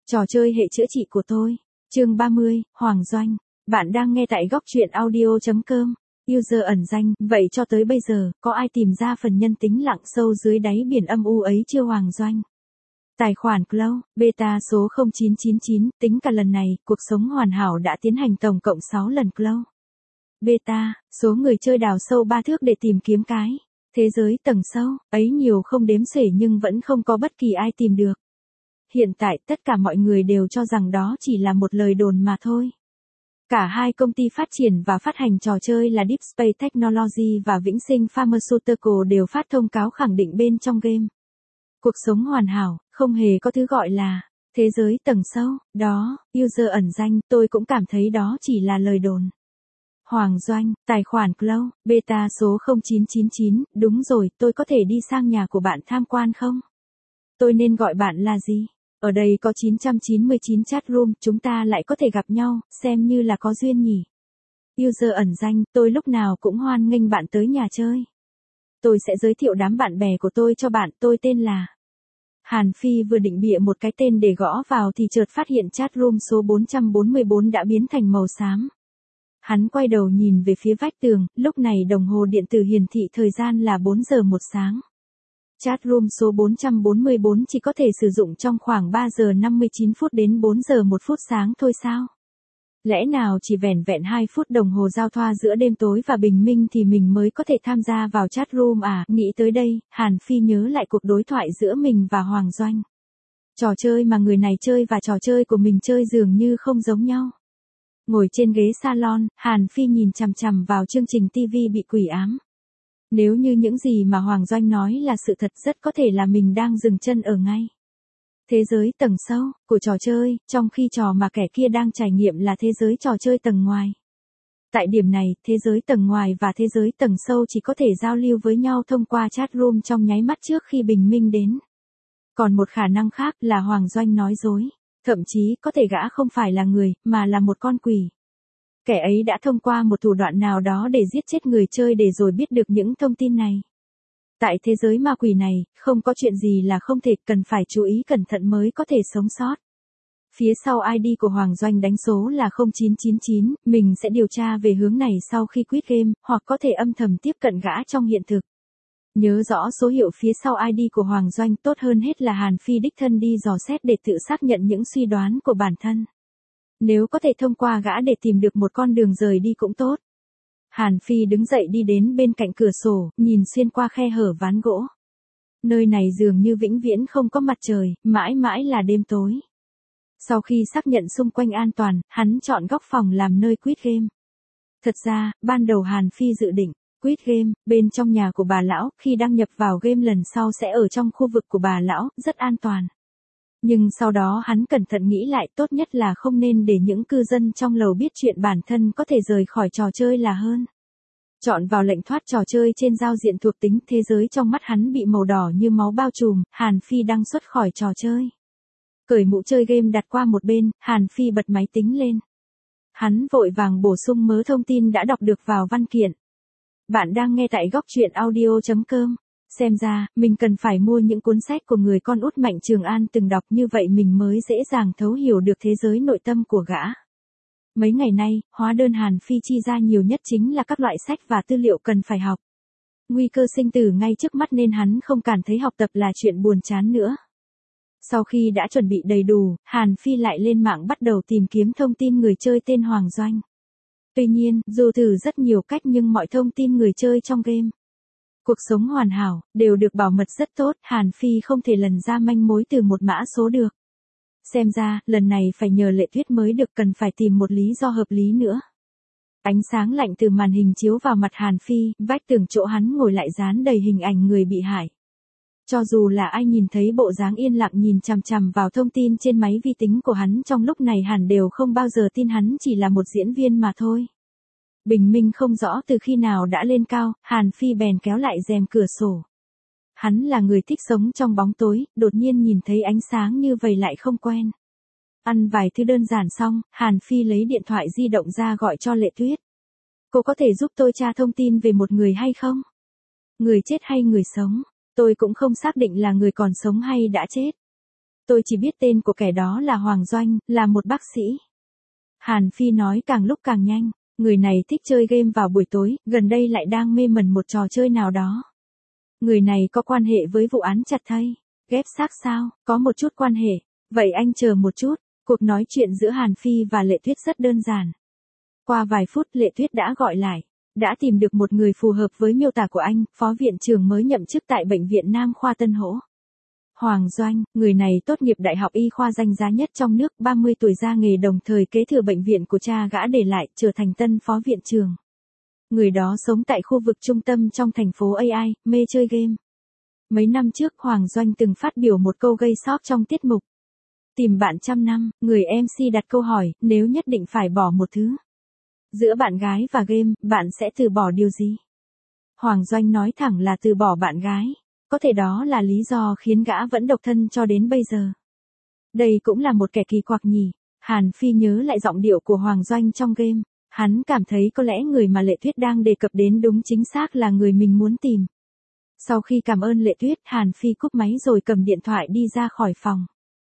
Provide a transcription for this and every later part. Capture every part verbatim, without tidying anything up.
Trò chơi hệ chữa trị của tôi. Chương ba mươi, Hoàng Doanh. Bạn đang nghe tại góc truyện audio chấm com. User ẩn danh, vậy cho tới bây giờ, có ai tìm ra phần nhân tính lặng sâu dưới đáy biển âm u ấy chưa Hoàng Doanh? Tài khoản Cloud, beta số không chín chín chín, tính cả lần này, cuộc sống hoàn hảo đã tiến hành tổng cộng sáu lần Cloud. Beta, số người chơi đào sâu ba thước để tìm kiếm cái thế giới tầng sâu, ấy nhiều không đếm xuể nhưng vẫn không có bất kỳ ai tìm được. Hiện tại tất cả mọi người đều cho rằng đó chỉ là một lời đồn mà thôi. Cả hai công ty phát triển và phát hành trò chơi là Deep Space Technology và Vĩnh Sinh Pharmaceutical đều phát thông cáo khẳng định bên trong game. Cuộc sống hoàn hảo, không hề có thứ gọi là thế giới tầng sâu, đó, user ẩn danh, tôi cũng cảm thấy đó chỉ là lời đồn. Hoàng Doanh, tài khoản Cloud, beta số không chín chín chín, đúng rồi, tôi có thể đi sang nhà của bạn tham quan không? Tôi nên gọi bạn là gì? Ở đây có chín trăm chín mươi chín chat room, chúng ta lại có thể gặp nhau, xem như là có duyên nhỉ. User ẩn danh, tôi lúc nào cũng hoan nghênh bạn tới nhà chơi. Tôi sẽ giới thiệu đám bạn bè của tôi cho bạn, tôi tên là Hàn Phi. Vừa định bịa một cái tên để gõ vào thì chợt phát hiện chat room số bốn trăm bốn mươi bốn đã biến thành màu xám. Hắn quay đầu nhìn về phía vách tường, lúc này đồng hồ điện tử hiển thị thời gian là bốn giờ một sáng. Chat room số bốn trăm bốn mươi bốn chỉ có thể sử dụng trong khoảng ba giờ năm mươi chín phút đến bốn giờ một phút sáng thôi sao? Lẽ nào chỉ vẻn vẹn hai phút đồng hồ giao thoa giữa đêm tối và bình minh thì mình mới có thể tham gia vào chat room à? Nghĩ tới đây, Hàn Phi nhớ lại cuộc đối thoại giữa mình và Hoàng Doanh. Trò chơi mà người này chơi và trò chơi của mình chơi dường như không giống nhau. Ngồi trên ghế salon, Hàn Phi nhìn chằm chằm vào chương trình ti vi bị quỷ ám. Nếu như những gì mà Hoàng Doanh nói là sự thật, rất có thể là mình đang dừng chân ở ngay thế giới tầng sâu của trò chơi, trong khi trò mà kẻ kia đang trải nghiệm là thế giới trò chơi tầng ngoài. Tại điểm này, thế giới tầng ngoài và thế giới tầng sâu chỉ có thể giao lưu với nhau thông qua chat room trong nháy mắt trước khi bình minh đến. Còn một khả năng khác là Hoàng Doanh nói dối, thậm chí có thể gã không phải là người, mà là một con quỷ. Kẻ ấy đã thông qua một thủ đoạn nào đó để giết chết người chơi để rồi biết được những thông tin này. Tại thế giới ma quỷ này, không có chuyện gì là không thể, cần phải chú ý cẩn thận mới có thể sống sót. Phía sau i đê của Hoàng Doanh đánh số là không chín chín chín, mình sẽ điều tra về hướng này sau khi quit game, hoặc có thể âm thầm tiếp cận gã trong hiện thực. Nhớ rõ số hiệu phía sau i đê của Hoàng Doanh, tốt hơn hết là Hàn Phi đích thân đi dò xét để tự xác nhận những suy đoán của bản thân. Nếu có thể thông qua gã để tìm được một con đường rời đi cũng tốt. Hàn Phi đứng dậy đi đến bên cạnh cửa sổ, nhìn xuyên qua khe hở ván gỗ. Nơi này dường như vĩnh viễn không có mặt trời, mãi mãi là đêm tối. Sau khi xác nhận xung quanh an toàn, hắn chọn góc phòng làm nơi quit game. Thật ra, ban đầu Hàn Phi dự định quit game bên trong nhà của bà lão, khi đăng nhập vào game lần sau sẽ ở trong khu vực của bà lão, rất an toàn. Nhưng sau đó hắn cẩn thận nghĩ lại, tốt nhất là không nên để những cư dân trong lầu biết chuyện bản thân có thể rời khỏi trò chơi là hơn. Chọn vào lệnh thoát trò chơi trên giao diện thuộc tính, thế giới trong mắt hắn bị màu đỏ như máu bao trùm, Hàn Phi đăng xuất khỏi trò chơi. Cởi mũ chơi game đặt qua một bên, Hàn Phi bật máy tính lên. Hắn vội vàng bổ sung mớ thông tin đã đọc được vào văn kiện. Bạn đang nghe tại góc truyện audio chấm com. Xem ra, mình cần phải mua những cuốn sách của người con út Mạnh Trường An từng đọc, như vậy mình mới dễ dàng thấu hiểu được thế giới nội tâm của gã. Mấy ngày nay, hóa đơn Hàn Phi chi ra nhiều nhất chính là các loại sách và tư liệu cần phải học. Nguy cơ sinh tử ngay trước mắt nên hắn không cảm thấy học tập là chuyện buồn chán nữa. Sau khi đã chuẩn bị đầy đủ, Hàn Phi lại lên mạng bắt đầu tìm kiếm thông tin người chơi tên Hoàng Doanh. Tuy nhiên, dù thử rất nhiều cách nhưng mọi thông tin người chơi trong game, cuộc sống hoàn hảo, đều được bảo mật rất tốt, Hàn Phi không thể lần ra manh mối từ một mã số được. Xem ra, lần này phải nhờ Lệ Tuyết mới được, cần phải tìm một lý do hợp lý nữa. Ánh sáng lạnh từ màn hình chiếu vào mặt Hàn Phi, vách tường chỗ hắn ngồi lại dán đầy hình ảnh người bị hại. Cho dù là ai nhìn thấy bộ dáng yên lặng nhìn chằm chằm vào thông tin trên máy vi tính của hắn trong lúc này hẳn đều không bao giờ tin hắn chỉ là một diễn viên mà thôi. Bình minh không rõ từ khi nào đã lên cao, Hàn Phi bèn kéo lại rèm cửa sổ. Hắn là người thích sống trong bóng tối, đột nhiên nhìn thấy ánh sáng như vậy lại không quen. Ăn vài thứ đơn giản xong, Hàn Phi lấy điện thoại di động ra gọi cho Lệ Tuyết. Cô có thể giúp tôi tra thông tin về một người hay không? Người chết hay người sống? Tôi cũng không xác định là người còn sống hay đã chết. Tôi chỉ biết tên của kẻ đó là Hoàng Doanh, là một bác sĩ. Hàn Phi nói càng lúc càng nhanh, người này thích chơi game vào buổi tối, gần đây lại đang mê mẩn một trò chơi nào đó. Người này có quan hệ với vụ án chặt thây, ghép xác sao, có một chút quan hệ. Vậy anh chờ một chút, cuộc nói chuyện giữa Hàn Phi và Lệ Tuyết rất đơn giản. Qua vài phút Lệ Tuyết đã gọi lại, đã tìm được một người phù hợp với miêu tả của anh, phó viện trưởng mới nhậm chức tại Bệnh viện Nam khoa Tân Hỗ. Hoàng Doanh, người này tốt nghiệp đại học y khoa danh giá nhất trong nước, ba mươi tuổi ra nghề đồng thời kế thừa bệnh viện của cha gã để lại, trở thành tân phó viện trưởng. Người đó sống tại khu vực trung tâm trong thành phố a i, mê chơi game. Mấy năm trước Hoàng Doanh từng phát biểu một câu gây sốc trong tiết mục Tìm bạn trăm năm, người em xê đặt câu hỏi, nếu nhất định phải bỏ một thứ giữa bạn gái và game, bạn sẽ từ bỏ điều gì? Hoàng Doanh nói thẳng là từ bỏ bạn gái. Có thể đó là lý do khiến gã vẫn độc thân cho đến bây giờ. Đây cũng là một kẻ kỳ quặc nhỉ. Hàn Phi nhớ lại giọng điệu của Hoàng Doanh trong game. Hắn cảm thấy có lẽ người mà Lệ Tuyết đang đề cập đến đúng chính xác là người mình muốn tìm. Sau khi cảm ơn Lệ Tuyết, Hàn Phi cúp máy rồi cầm điện thoại đi ra khỏi phòng.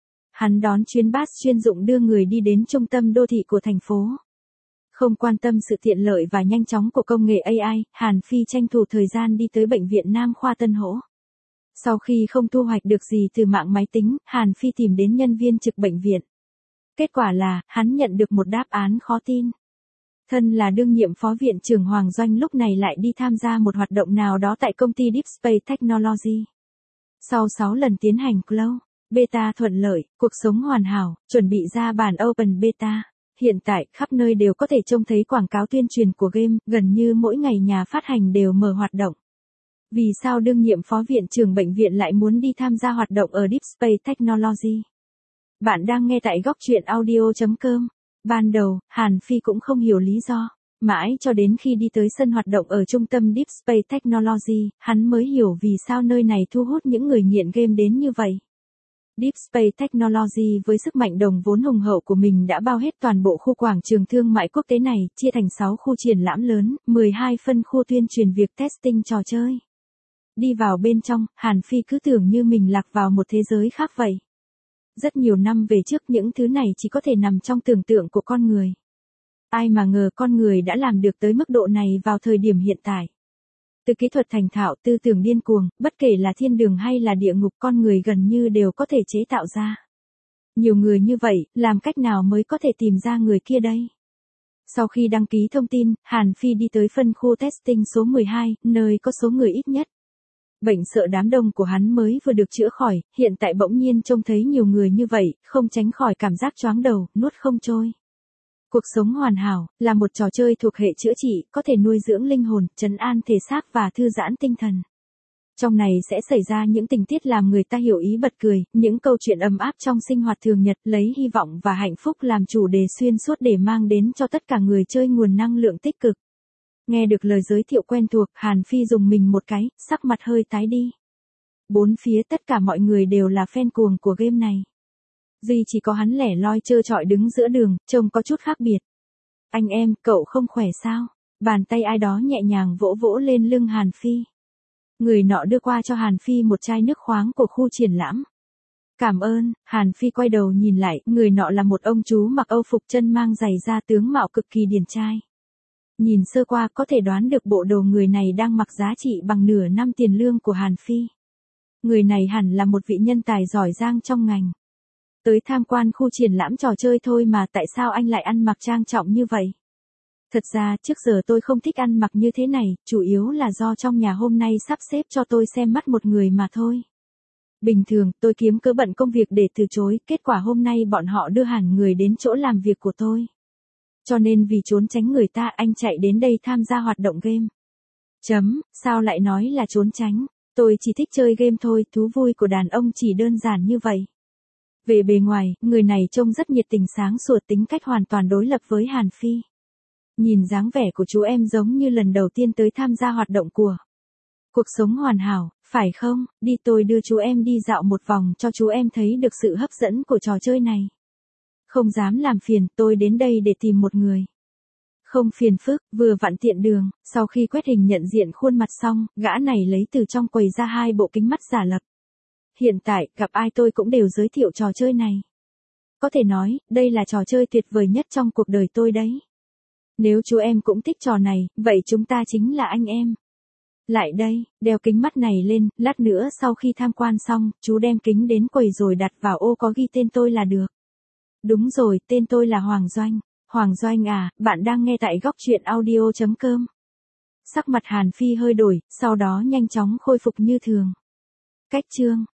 Hắn đón chuyến bus chuyên dụng đưa người đi đến trung tâm đô thị của thành phố. Không quan tâm sự tiện lợi và nhanh chóng của công nghệ a i, Hàn Phi tranh thủ thời gian đi tới Bệnh viện Nam khoa Tân Hỗ. Sau khi không thu hoạch được gì từ mạng máy tính, Hàn Phi tìm đến nhân viên trực bệnh viện. Kết quả là, hắn nhận được một đáp án khó tin. Thân là đương nhiệm phó viện trưởng Hoàng Doanh lúc này lại đi tham gia một hoạt động nào đó tại công ty Deep Space Technology. Sau sáu lần tiến hành close, beta thuận lợi, cuộc sống hoàn hảo, chuẩn bị ra bản open beta. Hiện tại, khắp nơi đều có thể trông thấy quảng cáo tuyên truyền của game, gần như mỗi ngày nhà phát hành đều mở hoạt động. Vì sao đương nhiệm phó viện trưởng bệnh viện lại muốn đi tham gia hoạt động ở Deep Space Technology? Bạn đang nghe tại góc truyện audio chấm com. Ban đầu, Hàn Phi cũng không hiểu lý do. Mãi cho đến khi đi tới sân hoạt động ở trung tâm Deep Space Technology, hắn mới hiểu vì sao nơi này thu hút những người nghiện game đến như vậy. Deep Space Technology với sức mạnh đồng vốn hùng hậu của mình đã bao hết toàn bộ khu quảng trường thương mại quốc tế này, chia thành sáu khu triển lãm lớn, mười hai phân khu tuyên truyền việc testing trò chơi. Đi vào bên trong, Hàn Phi cứ tưởng như mình lạc vào một thế giới khác vậy. Rất nhiều năm về trước những thứ này chỉ có thể nằm trong tưởng tượng của con người. Ai mà ngờ con người đã làm được tới mức độ này vào thời điểm hiện tại. Từ kỹ thuật thành thạo, tư tưởng điên cuồng, bất kể là thiên đường hay là địa ngục, con người gần như đều có thể chế tạo ra. Nhiều người như vậy, làm cách nào mới có thể tìm ra người kia đây? Sau khi đăng ký thông tin, Hàn Phi đi tới phân khu testing số mười hai, nơi có số người ít nhất. Bệnh sợ đám đông của hắn mới vừa được chữa khỏi, hiện tại bỗng nhiên trông thấy nhiều người như vậy, không tránh khỏi cảm giác choáng đầu, nuốt không trôi. Cuộc sống hoàn hảo, là một trò chơi thuộc hệ chữa trị, có thể nuôi dưỡng linh hồn, trấn an thể xác và thư giãn tinh thần. Trong này sẽ xảy ra những tình tiết làm người ta hiểu ý bật cười, những câu chuyện ấm áp trong sinh hoạt thường nhật, lấy hy vọng và hạnh phúc làm chủ đề xuyên suốt để mang đến cho tất cả người chơi nguồn năng lượng tích cực. Nghe được lời giới thiệu quen thuộc, Hàn Phi dùng mình một cái, sắc mặt hơi tái đi. Bốn phía tất cả mọi người đều là fan cuồng của game này. Duy chỉ có hắn lẻ loi trơ trọi đứng giữa đường, trông có chút khác biệt. Anh em, cậu không khỏe sao? Bàn tay ai đó nhẹ nhàng vỗ vỗ lên lưng Hàn Phi. Người nọ đưa qua cho Hàn Phi một chai nước khoáng của khu triển lãm. Cảm ơn, Hàn Phi quay đầu nhìn lại, người nọ là một ông chú mặc âu phục chân mang giày da, tướng mạo cực kỳ điển trai. Nhìn sơ qua có thể đoán được bộ đồ người này đang mặc giá trị bằng nửa năm tiền lương của Hàn Phi. Người này hẳn là một vị nhân tài giỏi giang trong ngành. Tới tham quan khu triển lãm trò chơi thôi mà tại sao anh lại ăn mặc trang trọng như vậy? Thật ra trước giờ tôi không thích ăn mặc như thế này, chủ yếu là do trong nhà hôm nay sắp xếp cho tôi xem mắt một người mà thôi. Bình thường tôi kiếm cớ bận công việc để từ chối, kết quả hôm nay bọn họ đưa hẳn người đến chỗ làm việc của tôi. Cho nên vì trốn tránh người ta anh chạy đến đây tham gia hoạt động game. Chấm, sao lại nói là trốn tránh, tôi chỉ thích chơi game thôi, thú vui của đàn ông chỉ đơn giản như vậy. Về bề ngoài, người này trông rất nhiệt tình sáng sủa, tính cách hoàn toàn đối lập với Hàn Phi. Nhìn dáng vẻ của chú em giống như lần đầu tiên tới tham gia hoạt động của cuộc sống hoàn hảo, phải không? Đi tôi đưa chú em đi dạo một vòng cho chú em thấy được sự hấp dẫn của trò chơi này. Không dám làm phiền, tôi đến đây để tìm một người. Không phiền phức, vừa vặn tiện đường, sau khi quét hình nhận diện khuôn mặt xong, gã này lấy từ trong quầy ra hai bộ kính mắt giả lập. Hiện tại, gặp ai tôi cũng đều giới thiệu trò chơi này. Có thể nói, đây là trò chơi tuyệt vời nhất trong cuộc đời tôi đấy. Nếu chú em cũng thích trò này, vậy chúng ta chính là anh em. Lại đây, đeo kính mắt này lên, lát nữa sau khi tham quan xong, chú đem kính đến quầy rồi đặt vào ô có ghi tên tôi là được. Đúng rồi, tên tôi là Hoàng Doanh. Hoàng Doanh à, bạn đang nghe tại góc truyện audio chấm com. Sắc mặt Hàn Phi hơi đổi, sau đó nhanh chóng khôi phục như thường. Cách chương